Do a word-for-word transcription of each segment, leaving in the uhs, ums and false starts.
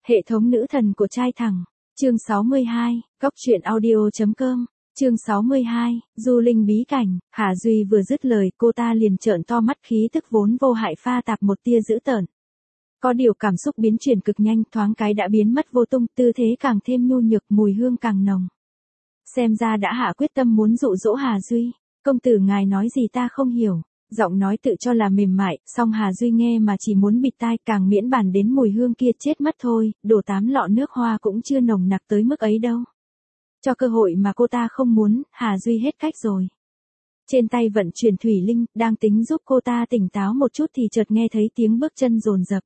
Hệ thống nữ thần của trai thẳng. Chương sáu mươi hai, Cóc truyện audio.com. Chương sáu mươi hai, Du Linh bí cảnh. Hà Duy vừa dứt lời, cô ta liền trợn to mắt, khí tức vốn vô hại pha tạp một tia dữ tợn. Có điều cảm xúc biến chuyển cực nhanh, thoáng cái đã biến mất vô tung, tư thế càng thêm nhu nhược, mùi hương càng nồng. Xem ra đã hạ quyết tâm muốn dụ dỗ Hà Duy. Công tử ngài nói gì ta không hiểu. Giọng nói tự cho là mềm mại, song Hà Duy nghe mà chỉ muốn bịt tai, càng miễn bàn đến mùi hương kia chết mất thôi, đổ tám lọ nước hoa cũng chưa nồng nặc tới mức ấy đâu. Cho cơ hội mà cô ta không muốn, Hà Duy hết cách rồi. Trên tay vận chuyển thủy linh, đang tính giúp cô ta tỉnh táo một chút thì chợt nghe thấy tiếng bước chân dồn dập.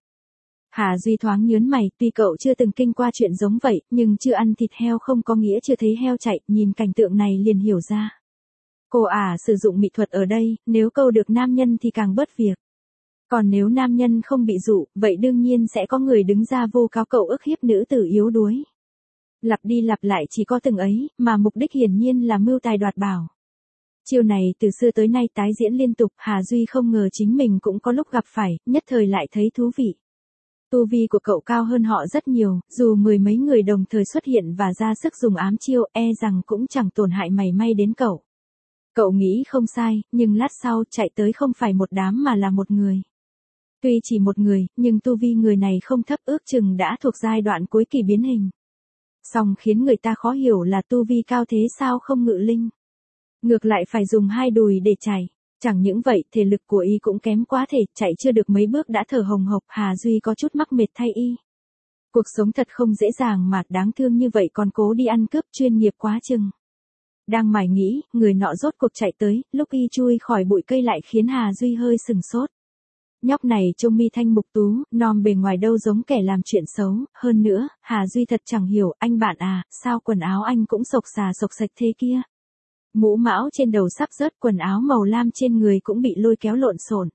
Hà Duy thoáng nhớn mày, tuy cậu chưa từng kinh qua chuyện giống vậy, nhưng chưa ăn thịt heo không có nghĩa chưa thấy heo chạy, nhìn cảnh tượng này liền hiểu ra. Cô ả à, sử dụng mỹ thuật ở đây, nếu câu được nam nhân thì càng bớt việc. Còn nếu nam nhân không bị dụ, vậy đương nhiên sẽ có người đứng ra vu cáo cậu ức hiếp nữ tử yếu đuối. Lặp đi lặp lại chỉ có từng ấy, mà mục đích hiển nhiên là mưu tài đoạt bảo. Chiêu này từ xưa tới nay tái diễn liên tục, Hà Duy không ngờ chính mình cũng có lúc gặp phải, nhất thời lại thấy thú vị. Tu vi của cậu cao hơn họ rất nhiều, dù mười mấy người đồng thời xuất hiện và ra sức dùng ám chiêu, e rằng cũng chẳng tổn hại mảy may đến cậu. Cậu nghĩ không sai, nhưng lát sau chạy tới không phải một đám mà là một người. Tuy chỉ một người, nhưng tu vi người này không thấp, ước chừng đã thuộc giai đoạn cuối kỳ biến hình. Song khiến người ta khó hiểu là tu vi cao thế sao không ngự linh. Ngược lại phải dùng hai đùi để chạy. Chẳng những vậy, thể lực của y cũng kém quá thể, chạy chưa được mấy bước đã thở hồng hộc, Hà Duy có chút mắc mệt thay y. Cuộc sống thật không dễ dàng mà đáng thương như vậy còn cố đi ăn cướp, chuyên nghiệp quá chừng. Đang mải nghĩ, người nọ rốt cuộc chạy tới, lúc y chui khỏi bụi cây lại khiến Hà Duy hơi sừng sốt. Nhóc này trông mi thanh mục tú, non bề ngoài đâu giống kẻ làm chuyện xấu, hơn nữa, Hà Duy thật chẳng hiểu, anh bạn à, sao quần áo anh cũng sộc xà sộc sạch thế kia. Mũ mão trên đầu sắp rớt, quần áo màu lam trên người cũng bị lôi kéo lộn xộn.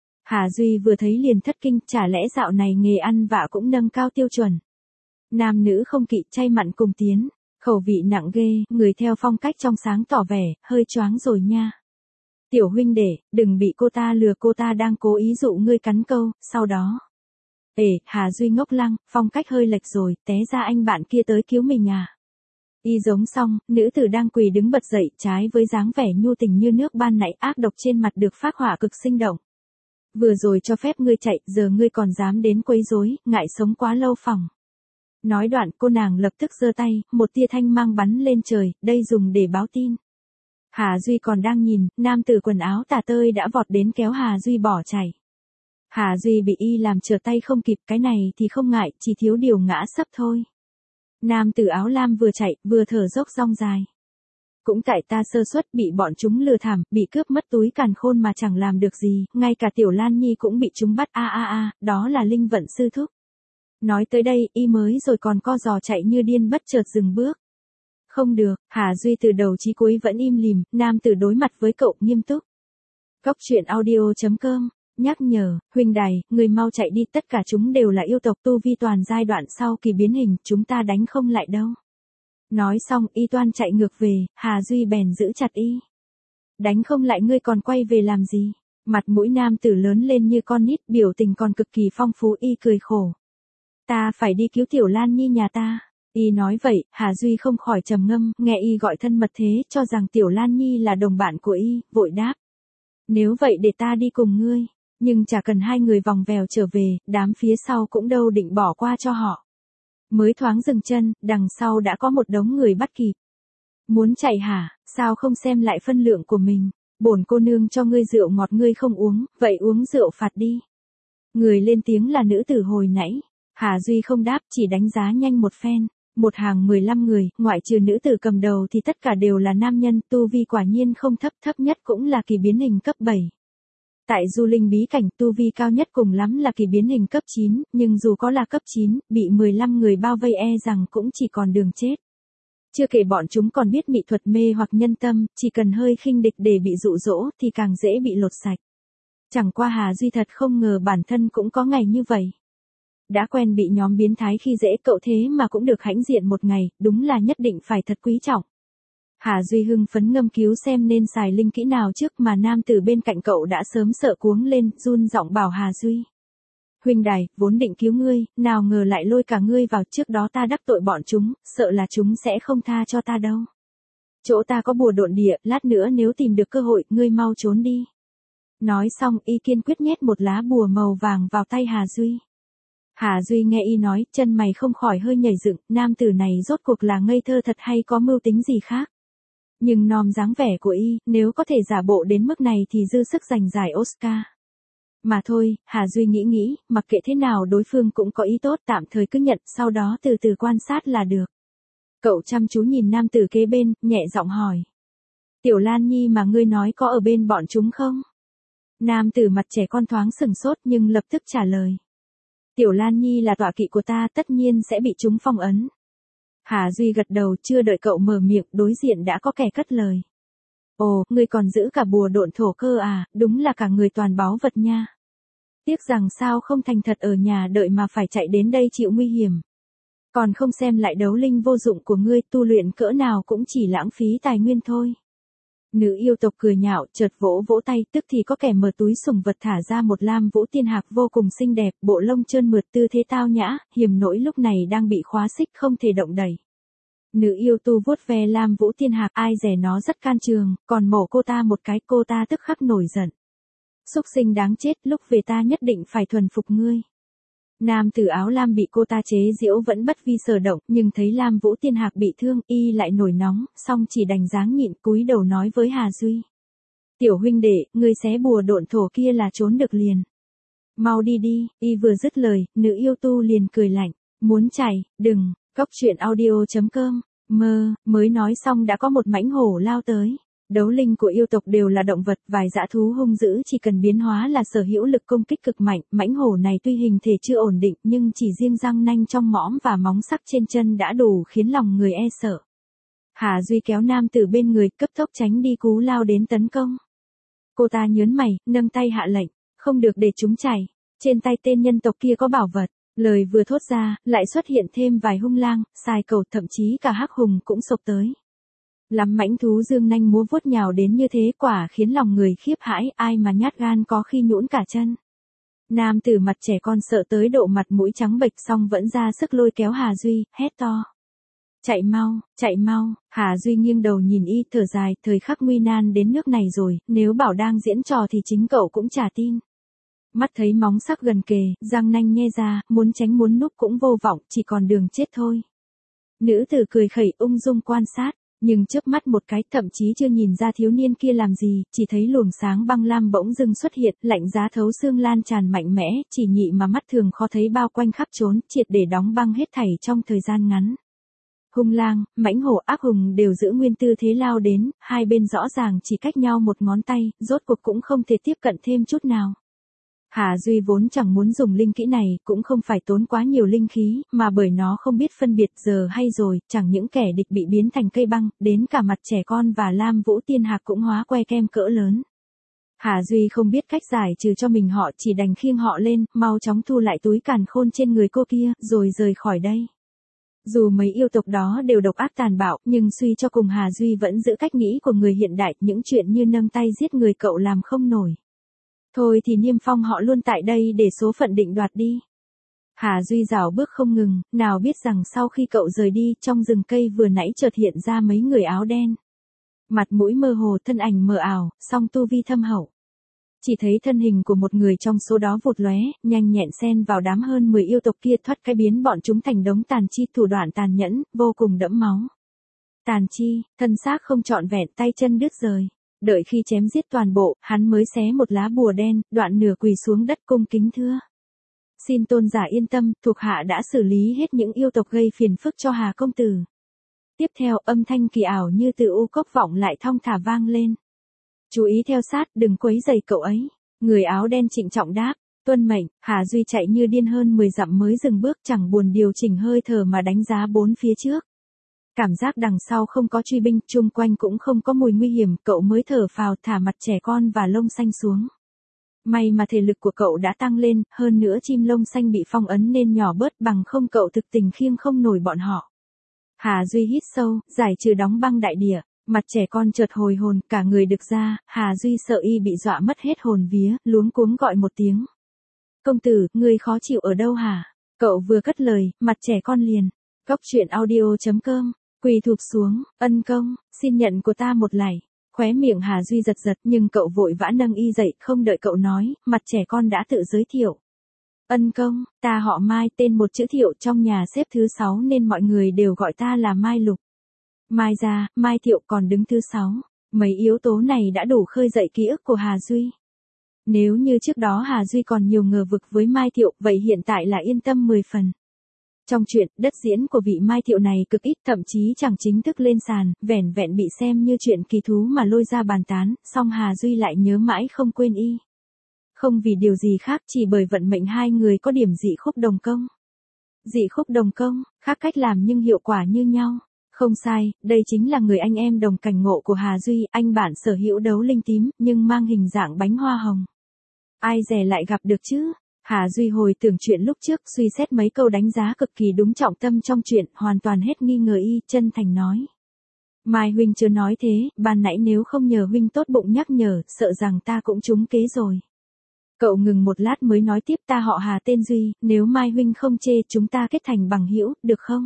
Hà Duy vừa thấy liền thất kinh, chả lẽ dạo này nghề ăn vạ cũng nâng cao tiêu chuẩn. Nam nữ không kỵ, chay mặn cùng tiến, khẩu vị nặng ghê, người theo phong cách trong sáng tỏ vẻ, hơi choáng rồi nha. Tiểu huynh đệ, đừng bị cô ta lừa, cô ta đang cố ý dụ ngươi cắn câu, sau đó. Ê, Hà Duy ngốc lăng, phong cách hơi lệch rồi, té ra anh bạn kia tới cứu mình à. Y giống xong, nữ tử đang quỳ đứng bật dậy, trái với dáng vẻ nhu tình như nước ban nãy, ác độc trên mặt được phác họa cực sinh động. Vừa rồi cho phép ngươi chạy, giờ ngươi còn dám đến quấy rối, ngại sống quá lâu phòng. Nói đoạn, cô nàng lập tức giơ tay, một tia thanh mang bắn lên trời, đây dùng để báo tin. Hà Duy còn đang nhìn, nam tử quần áo tả tơi đã vọt đến kéo Hà Duy bỏ chạy. Hà Duy bị y làm trở tay không kịp, cái này thì không ngại, chỉ thiếu điều ngã sấp thôi. Nam tử áo lam vừa chạy, vừa thở dốc rong dài. Cũng tại ta sơ suất bị bọn chúng lừa thảm, bị cướp mất túi càn khôn mà chẳng làm được gì, ngay cả Tiểu Lan Nhi cũng bị chúng bắt, a a a, đó là linh vận sư thúc. Nói tới đây, y mới rồi còn co giò chạy như điên, bất chợt dừng bước. Không được, Hà Duy từ đầu chí cuối vẫn im lìm, nam tử đối mặt với cậu nghiêm túc. Cóc truyện audio.com, nhắc nhở, huynh đài, người mau chạy đi, tất cả chúng đều là yêu tộc tu vi toàn giai đoạn sau kỳ biến hình, chúng ta đánh không lại đâu. Nói xong, y toan chạy ngược về, Hà Duy bèn giữ chặt y. Đánh không lại ngươi còn quay về làm gì? Mặt mũi nam tử lớn lên như con nít, biểu tình còn cực kỳ phong phú, y cười khổ. Ta phải đi cứu Tiểu Lan Nhi nhà ta. Y nói vậy, Hà Duy không khỏi trầm ngâm, nghe y gọi thân mật thế, cho rằng Tiểu Lan Nhi là đồng bạn của y, vội đáp. Nếu vậy để ta đi cùng ngươi, nhưng chả cần hai người vòng vèo trở về, đám phía sau cũng đâu định bỏ qua cho họ. Mới thoáng dừng chân, đằng sau đã có một đống người bắt kịp. Muốn chạy hả, sao không xem lại phân lượng của mình, bổn cô nương cho ngươi rượu ngọt ngươi không uống, vậy uống rượu phạt đi. Người lên tiếng là nữ tử hồi nãy, Hà Duy không đáp, chỉ đánh giá nhanh một phen. Một hàng mười lăm người, ngoại trừ nữ tử cầm đầu thì tất cả đều là nam nhân, tu vi quả nhiên không thấp, thấp nhất cũng là kỳ biến hình cấp bảy. Tại Du Linh bí cảnh, tu vi cao nhất cùng lắm là kỳ biến hình cấp chín, nhưng dù có là cấp chín, bị mười lăm người bao vây e rằng cũng chỉ còn đường chết. Chưa kể bọn chúng còn biết mỹ thuật mê hoặc nhân tâm, chỉ cần hơi khinh địch để bị dụ dỗ thì càng dễ bị lột sạch. Chẳng qua Hà Duy thật không ngờ bản thân cũng có ngày như vậy. Đã quen bị nhóm biến thái khi dễ, cậu thế mà cũng được hãnh diện một ngày, đúng là nhất định phải thật quý trọng. Hà Duy hưng phấn ngâm cứu xem nên xài linh kỹ nào trước, mà nam tử bên cạnh cậu đã sớm sợ cuống lên, run giọng bảo Hà Duy. huynh đài, vốn định cứu ngươi, nào ngờ lại lôi cả ngươi vào, trước đó ta đắc tội bọn chúng, sợ là chúng sẽ không tha cho ta đâu. Chỗ ta có bùa độn địa, lát nữa nếu tìm được cơ hội, ngươi mau trốn đi. Nói xong, y kiên quyết nhét một lá bùa màu vàng vào tay Hà Duy. Hà Duy nghe y nói, chân mày không khỏi hơi nhảy dựng, nam tử này rốt cuộc là ngây thơ thật hay có mưu tính gì khác. Nhưng nom dáng vẻ của y, nếu có thể giả bộ đến mức này thì dư sức giành giải Oscar. Mà thôi, Hà Duy nghĩ nghĩ, mặc kệ thế nào đối phương cũng có ý tốt, tạm thời cứ nhận, sau đó từ từ quan sát là được. Cậu chăm chú nhìn nam tử kế bên, nhẹ giọng hỏi. Tiểu Lan Nhi mà ngươi nói có ở bên bọn chúng không? Nam tử mặt trẻ con thoáng sừng sốt nhưng lập tức trả lời. Tiểu Lan Nhi là tọa kỵ của ta, tất nhiên sẽ bị chúng phong ấn. Hà Duy gật đầu, chưa đợi cậu mở miệng, đối diện đã có kẻ cất lời. Ồ, ngươi còn giữ cả bùa độn thổ cơ à, đúng là cả người toàn báu vật nha. Tiếc rằng sao không thành thật ở nhà đợi mà phải chạy đến đây chịu nguy hiểm. Còn không xem lại đấu linh vô dụng của ngươi, tu luyện cỡ nào cũng chỉ lãng phí tài nguyên thôi. Nữ yêu tộc cười nhạo, chợt vỗ vỗ tay, tức thì có kẻ mở túi sủng vật thả ra một lam vũ tiên hạc vô cùng xinh đẹp, bộ lông trơn mượt tư thế tao nhã, hiểm nỗi lúc này đang bị khóa xích không thể động đẩy. Nữ yêu tu vuốt ve lam vũ tiên hạc, ai dè nó rất can trường, còn mổ cô ta một cái, cô ta tức khắc nổi giận. Súc sinh đáng chết, lúc về ta nhất định phải thuần phục ngươi. Nam tử áo lam bị cô ta chế giễu vẫn bất vi sở động, nhưng thấy lam vũ tiên hạc bị thương, y lại nổi nóng, song chỉ đành dáng nhịn, cúi đầu nói với Hà Duy. Tiểu huynh đệ, ngươi xé bùa độn thổ kia là trốn được liền. Mau đi đi, y vừa dứt lời, nữ yêu tu liền cười lạnh, muốn chạy, đừng, cóc truyện audio chấm com, mơ, mới nói xong đã có một mãnh hổ lao tới. Đấu linh của yêu tộc đều là động vật, vài dã thú hung dữ chỉ cần biến hóa là sở hữu lực công kích cực mạnh, mãnh hổ này tuy hình thể chưa ổn định nhưng chỉ riêng răng nanh trong mõm và móng sắc trên chân đã đủ khiến lòng người e sợ. Hà Duy kéo nam tử bên người, cấp tốc tránh đi cú lao đến tấn công. Cô ta nhớn mày, nâng tay hạ lệnh, không được để chúng chạy, trên tay tên nhân tộc kia có bảo vật. Lời vừa thốt ra, lại xuất hiện thêm vài hung lang, xài cầu, thậm chí cả hắc hùng cũng xộc tới. Lắm mãnh thú dương nanh múa vuốt nhào đến như thế, quả khiến lòng người khiếp hãi, ai mà nhát gan có khi nhũn cả chân. Nam tử mặt trẻ con sợ tới độ mặt mũi trắng bệch, xong vẫn ra sức lôi kéo Hà Duy, hét to. Chạy mau, chạy mau, Hà Duy nghiêng đầu nhìn y, thở dài, thời khắc nguy nan đến nước này rồi, nếu bảo đang diễn trò thì chính cậu cũng chả tin. Mắt thấy móng sắc gần kề, răng nanh nhe ra, muốn tránh muốn núp cũng vô vọng, chỉ còn đường chết thôi. Nữ tử cười khẩy ung dung quan sát. Nhưng chớp mắt một cái, thậm chí chưa nhìn ra thiếu niên kia làm gì, chỉ thấy luồng sáng băng lam bỗng dưng xuất hiện, lạnh giá thấu xương lan tràn mạnh mẽ, chỉ nhị mà mắt thường khó thấy bao quanh khắp trốn, triệt để đóng băng hết thảy trong thời gian ngắn. Hung lang, mãnh hổ, ác hùng đều giữ nguyên tư thế lao đến, hai bên rõ ràng chỉ cách nhau một ngón tay, rốt cuộc cũng không thể tiếp cận thêm chút nào. Hà Duy vốn chẳng muốn dùng linh kỹ này, cũng không phải tốn quá nhiều linh khí, mà bởi nó không biết phân biệt giờ hay rồi, chẳng những kẻ địch bị biến thành cây băng, đến cả mặt trẻ con và lam vũ tiên hạc cũng hóa que kem cỡ lớn. Hà Duy không biết cách giải trừ cho mình, họ chỉ đành khiêng họ lên, mau chóng thu lại túi càn khôn trên người cô kia, rồi rời khỏi đây. Dù mấy yêu tộc đó đều độc ác tàn bạo, nhưng suy cho cùng Hà Duy vẫn giữ cách nghĩ của người hiện đại, những chuyện như nâng tay giết người cậu làm không nổi. Thôi thì niêm phong họ luôn tại đây để số phận định đoạt đi. Hà Duy rảo bước không ngừng, nào biết rằng sau khi cậu rời đi, trong rừng cây vừa nãy chợt hiện ra mấy người áo đen. Mặt mũi mơ hồ, thân ảnh mờ ảo, song tu vi thâm hậu. Chỉ thấy thân hình của một người trong số đó vụt lóe, nhanh nhẹn xen vào đám hơn mười yêu tộc kia, thoát cái biến bọn chúng thành đống tàn chi, thủ đoạn tàn nhẫn, vô cùng đẫm máu. Tàn chi, thân xác không trọn vẹn, tay chân đứt rời. Đợi khi chém giết toàn bộ, hắn mới xé một lá bùa đen, đoạn nửa quỳ xuống đất cung kính thưa. Xin tôn giả yên tâm, thuộc hạ đã xử lý hết những yêu tộc gây phiền phức cho Hà công tử. Tiếp theo, âm thanh kỳ ảo như từ u cốc vọng lại thong thả vang lên. Chú ý theo sát, đừng quấy rầy cậu ấy. Người áo đen trịnh trọng đáp, tuân mệnh. Hà Duy chạy như điên hơn mười dặm mới dừng bước, chẳng buồn điều chỉnh hơi thở mà đánh giá bốn phía trước. Cảm giác đằng sau không có truy binh, chung quanh cũng không có mùi nguy hiểm, cậu mới thở phào thả mặt trẻ con và lông xanh xuống. May mà thể lực của cậu đã tăng lên, hơn nữa chim lông xanh bị phong ấn nên nhỏ bớt, bằng không cậu thực tình khiêng không nổi bọn họ. Hà Duy hít sâu, giải trừ đóng băng đại địa, mặt trẻ con chợt hồi hồn, cả người đực ra, Hà Duy sợ y bị dọa mất hết hồn vía, luống cuống gọi một tiếng. Công tử, ngươi khó chịu ở đâu hả? Cậu vừa cất lời, mặt trẻ con liền. Cóc truyện audio.com, quỳ thụp xuống, ân công, xin nhận của ta một lạy. Khóe miệng Hà Duy giật giật nhưng cậu vội vã nâng y dậy, không đợi cậu nói, mặt trẻ con đã tự giới thiệu. Ân công, ta họ Mai, tên một chữ Thiệu, trong nhà xếp thứ sáu nên mọi người đều gọi ta là Mai Lục. Mai ra, Mai Thiệu còn đứng thứ sáu. Mấy yếu tố này đã đủ khơi dậy ký ức của Hà Duy. Nếu như trước đó Hà Duy còn nhiều ngờ vực với Mai Thiệu, vậy hiện tại là yên tâm mười phần. Trong chuyện, đất diễn của vị Mai Thiệu này cực ít, thậm chí chẳng chính thức lên sàn, vẻn vẹn bị xem như chuyện kỳ thú mà lôi ra bàn tán, song Hà Duy lại nhớ mãi không quên y. Không vì điều gì khác, chỉ bởi vận mệnh hai người có điểm dị khúc đồng công. Dị khúc đồng công, khác cách làm nhưng hiệu quả như nhau. Không sai, đây chính là người anh em đồng cảnh ngộ của Hà Duy, anh bạn sở hữu đấu linh tím, nhưng mang hình dạng bánh hoa hồng. Ai dè lại gặp được chứ? Hà Duy hồi tưởng chuyện lúc trước, suy xét mấy câu đánh giá cực kỳ đúng trọng tâm trong chuyện, hoàn toàn hết nghi ngờ y, chân thành nói. Mai huynh chưa nói thế, ban nãy nếu không nhờ huynh tốt bụng nhắc nhở, sợ rằng ta cũng trúng kế rồi. Cậu ngừng một lát mới nói tiếp, ta họ Hà tên Duy, nếu Mai huynh không chê chúng ta kết thành bằng hữu, được không?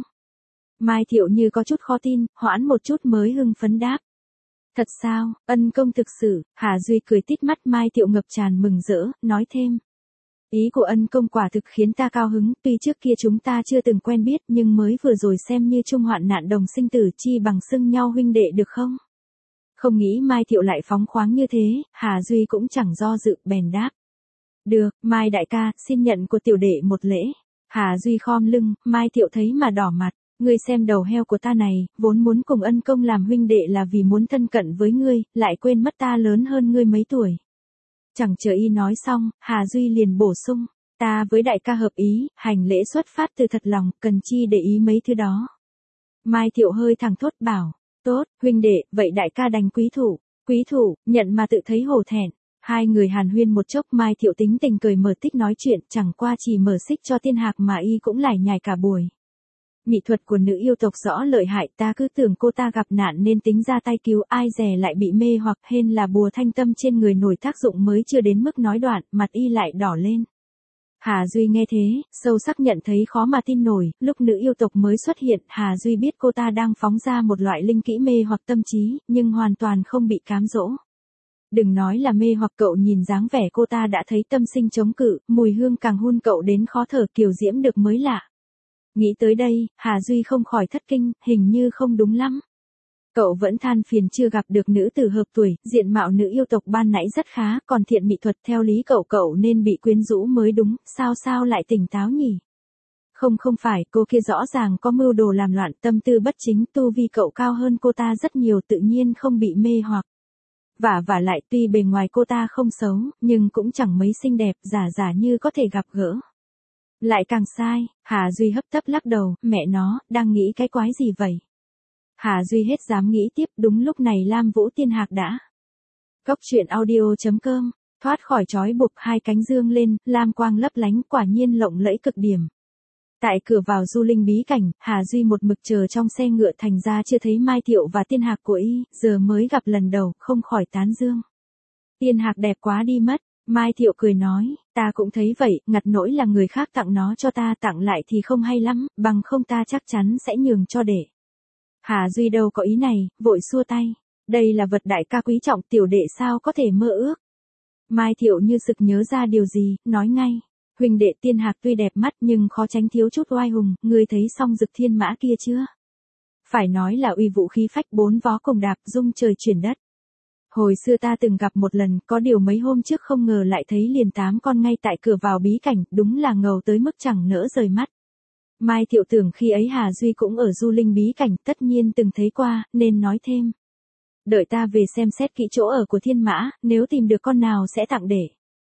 Mai Thiệu như có chút khó tin, hoãn một chút mới hưng phấn đáp. Thật sao, ân công thực sự, Hà Duy cười tít mắt. Mai Thiệu ngập tràn mừng rỡ, nói thêm. Ý của ân công quả thực khiến ta cao hứng, tuy trước kia chúng ta chưa từng quen biết nhưng mới vừa rồi xem như chung hoạn nạn đồng sinh tử, chi bằng xưng nhau huynh đệ được không? Không nghĩ Mai Thiệu lại phóng khoáng như thế, Hà Duy cũng chẳng do dự, bèn đáp. Được, Mai đại ca, xin nhận của tiểu đệ một lễ. Hà Duy khom lưng, Mai Thiệu thấy mà đỏ mặt. Ngươi xem đầu heo của ta này, vốn muốn cùng ân công làm huynh đệ là vì muốn thân cận với ngươi, lại quên mất ta lớn hơn ngươi mấy tuổi. Chẳng chờ y nói xong, Hà Duy liền bổ sung, ta với đại ca hợp ý, hành lễ xuất phát từ thật lòng, cần chi để ý mấy thứ đó. Mai Thiệu hơi thẳng thốt bảo, tốt, huynh đệ, vậy đại ca đành quý thủ, quý thủ, nhận mà tự thấy hổ thẹn. Hai người hàn huyên một chốc, Mai Thiệu tính tình cười mở tích nói chuyện, chẳng qua chỉ mở xích cho Tiên Hạc mà y cũng lải nhải cả buổi. Mỹ thuật của nữ yêu tộc rõ lợi hại, ta cứ tưởng cô ta gặp nạn nên tính ra tay cứu, ai dè lại bị mê hoặc, hên là bùa thanh tâm trên người nổi tác dụng mới chưa đến mức nói đoạn, mặt y lại đỏ lên. Hà Duy nghe thế, sâu sắc nhận thấy khó mà tin nổi, lúc nữ yêu tộc mới xuất hiện, Hà Duy biết cô ta đang phóng ra một loại linh kỹ mê hoặc tâm trí, nhưng hoàn toàn không bị cám dỗ. Đừng nói là mê hoặc, cậu nhìn dáng vẻ cô ta đã thấy tâm sinh chống cự, mùi hương càng hun cậu đến khó thở, kiều diễm được mới lạ. Nghĩ tới đây, Hà Duy không khỏi thất kinh, hình như không đúng lắm. Cậu vẫn than phiền chưa gặp được nữ tử hợp tuổi, diện mạo nữ yêu tộc ban nãy rất khá, còn thiện mỹ thuật theo lý cậu cậu nên bị quyến rũ mới đúng, sao sao lại tỉnh táo nhỉ? Không không phải, cô kia rõ ràng có mưu đồ làm loạn, tâm tư bất chính, tu vi cậu cao hơn cô ta rất nhiều, tự nhiên không bị mê hoặc. Và và lại tuy bề ngoài cô ta không xấu, nhưng cũng chẳng mấy xinh đẹp, giả giả như có thể gặp gỡ. Lại càng sai, Hà Duy hấp tấp lắc đầu, mẹ nó, đang nghĩ cái quái gì vậy? Hà Duy hết dám nghĩ tiếp, đúng lúc này Lam Vũ Tiên Hạc đã. Cóc truyện audio.com, thoát khỏi trói buộc, hai cánh dương lên, lam quang lấp lánh, quả nhiên lộng lẫy cực điểm. Tại cửa vào du linh bí cảnh, Hà Duy một mực chờ trong xe ngựa, thành ra chưa thấy Mai Thiệu và Tiên Hạc của y, giờ mới gặp lần đầu, không khỏi tán dương. Tiên Hạc đẹp quá đi mất. Mai Thiệu cười nói, ta cũng thấy vậy, ngặt nỗi là người khác tặng nó cho ta, tặng lại thì không hay lắm, bằng không ta chắc chắn sẽ nhường cho đệ. Hà Duy đâu có ý này, vội xua tay, đây là vật đại ca quý trọng, tiểu đệ sao có thể mơ ước. Mai Thiệu như sực nhớ ra điều gì, nói ngay, huynh đệ Tiên Hạc tuy đẹp mắt nhưng khó tránh thiếu chút oai hùng, ngươi thấy song dực thiên mã kia chưa? Phải nói là uy vũ khí phách, bốn vó cùng đạp, rung trời chuyển đất. Hồi xưa ta từng gặp một lần, có điều mấy hôm trước không ngờ lại thấy liền tám con ngay tại cửa vào bí cảnh, đúng là ngầu tới mức chẳng nỡ rời mắt. Mai Thiệu tưởng khi ấy Hà Duy cũng ở du linh bí cảnh, tất nhiên từng thấy qua, nên nói thêm. Đợi ta về xem xét kỹ chỗ ở của thiên mã, nếu tìm được con nào sẽ tặng để.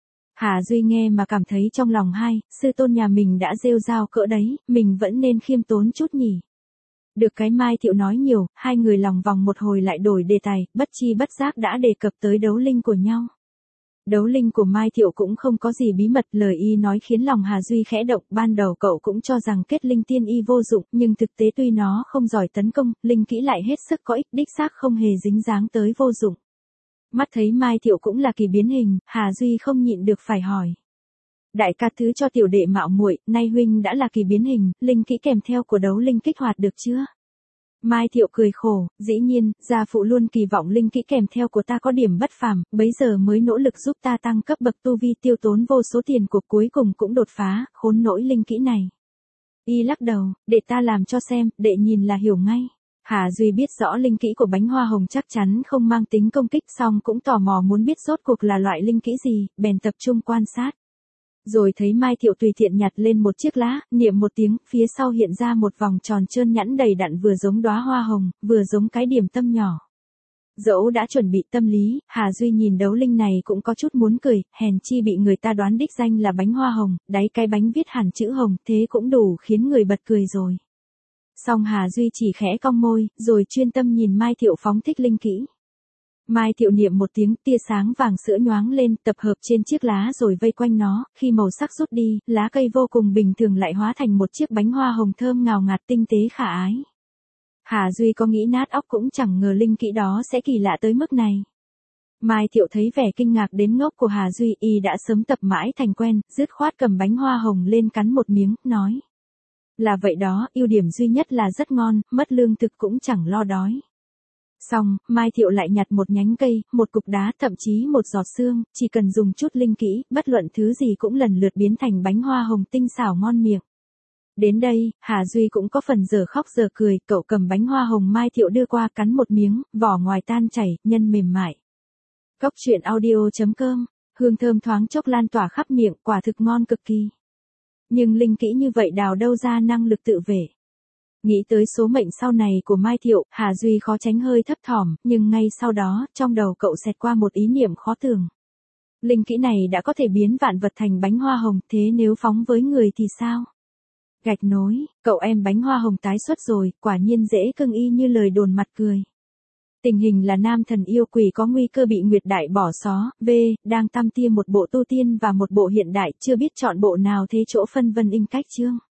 Hà Duy nghe mà cảm thấy trong lòng hai, sư tôn nhà mình đã rêu rao cỡ đấy, mình vẫn nên khiêm tốn chút nhỉ. Được cái Mai Thiệu nói nhiều, hai người lòng vòng một hồi lại đổi đề tài, bất chi bất giác đã đề cập tới đấu linh của nhau. Đấu linh của Mai Thiệu cũng không có gì bí mật, lời y nói khiến lòng Hà Duy khẽ động, ban đầu cậu cũng cho rằng kết linh tiên y vô dụng, nhưng thực tế tuy nó không giỏi tấn công, linh kỹ lại hết sức có ích, đích xác không hề dính dáng tới vô dụng. Mắt thấy Mai Thiệu cũng là kỳ biến hình, Hà Duy không nhịn được phải hỏi. Đại ca thứ cho tiểu đệ mạo muội, nay huynh đã là kỳ biến hình, linh kỹ kèm theo của đấu linh kích hoạt được chưa? Mai Thiệu cười khổ, dĩ nhiên, gia phụ luôn kỳ vọng linh kỹ kèm theo của ta có điểm bất phàm, bấy giờ mới nỗ lực giúp ta tăng cấp bậc tu vi, tiêu tốn vô số tiền của, cuối cùng cũng đột phá, khốn nỗi linh kỹ này. Y lắc đầu, để ta làm cho xem, đệ nhìn là hiểu ngay. Hà Duy biết rõ linh kỹ của bánh hoa hồng chắc chắn không mang tính công kích, song cũng tò mò muốn biết rốt cuộc là loại linh kỹ gì, bèn tập trung quan sát. Rồi thấy Mai Thiệu tùy tiện nhặt lên một chiếc lá, niệm một tiếng, phía sau hiện ra một vòng tròn trơn nhẵn đầy đặn, vừa giống đóa hoa hồng, vừa giống cái điểm tâm nhỏ. Dẫu đã chuẩn bị tâm lý, Hà Duy nhìn đấu linh này cũng có chút muốn cười, hèn chi bị người ta đoán đích danh là bánh hoa hồng, đáy cái bánh viết hẳn chữ hồng, thế cũng đủ khiến người bật cười rồi. Song Hà Duy chỉ khẽ cong môi, rồi chuyên tâm nhìn Mai Thiệu phóng thích linh kỹ. Mai Thiệu niệm một tiếng, tia sáng vàng sữa nhoáng lên, tập hợp trên chiếc lá rồi vây quanh nó, khi màu sắc rút đi, lá cây vô cùng bình thường lại hóa thành một chiếc bánh hoa hồng thơm ngào ngạt, tinh tế khả ái. Hà Duy có nghĩ nát óc cũng chẳng ngờ linh kỹ đó sẽ kỳ lạ tới mức này. Mai Thiệu thấy vẻ kinh ngạc đến ngốc của Hà Duy, y đã sớm tập mãi thành quen, dứt khoát cầm bánh hoa hồng lên cắn một miếng, nói. Là vậy đó, ưu điểm duy nhất là rất ngon, mất lương thực cũng chẳng lo đói. Xong, Mai Thiệu lại nhặt một nhánh cây, một cục đá, thậm chí một giọt xương, chỉ cần dùng chút linh kỹ, bất luận thứ gì cũng lần lượt biến thành bánh hoa hồng tinh xảo ngon miệng. Đến đây, Hà Duy cũng có phần giờ khóc giờ cười, cậu cầm bánh hoa hồng Mai Thiệu đưa qua, cắn một miếng, vỏ ngoài tan chảy, nhân mềm mại. Cốc truyện audio chấm com, hương thơm thoáng chốc lan tỏa khắp miệng, quả thực ngon cực kỳ. Nhưng linh kỹ như vậy đào đâu ra năng lực tự vệ? Nghĩ tới số mệnh sau này của Mai Thiệu, Hà Duy khó tránh hơi thấp thỏm, nhưng ngay sau đó, trong đầu cậu xẹt qua một ý niệm khó tưởng. Linh kỹ này đã có thể biến vạn vật thành bánh hoa hồng, thế nếu phóng với người thì sao? Gạch nối, cậu em bánh hoa hồng tái xuất rồi, quả nhiên dễ cưng y như lời đồn mặt cười. Tình hình là nam thần yêu quỷ có nguy cơ bị Nguyệt Đại bỏ xó, V, đang tam tia một bộ tu tiên và một bộ hiện đại, chưa biết chọn bộ nào, thế chỗ phân vân in cách chương.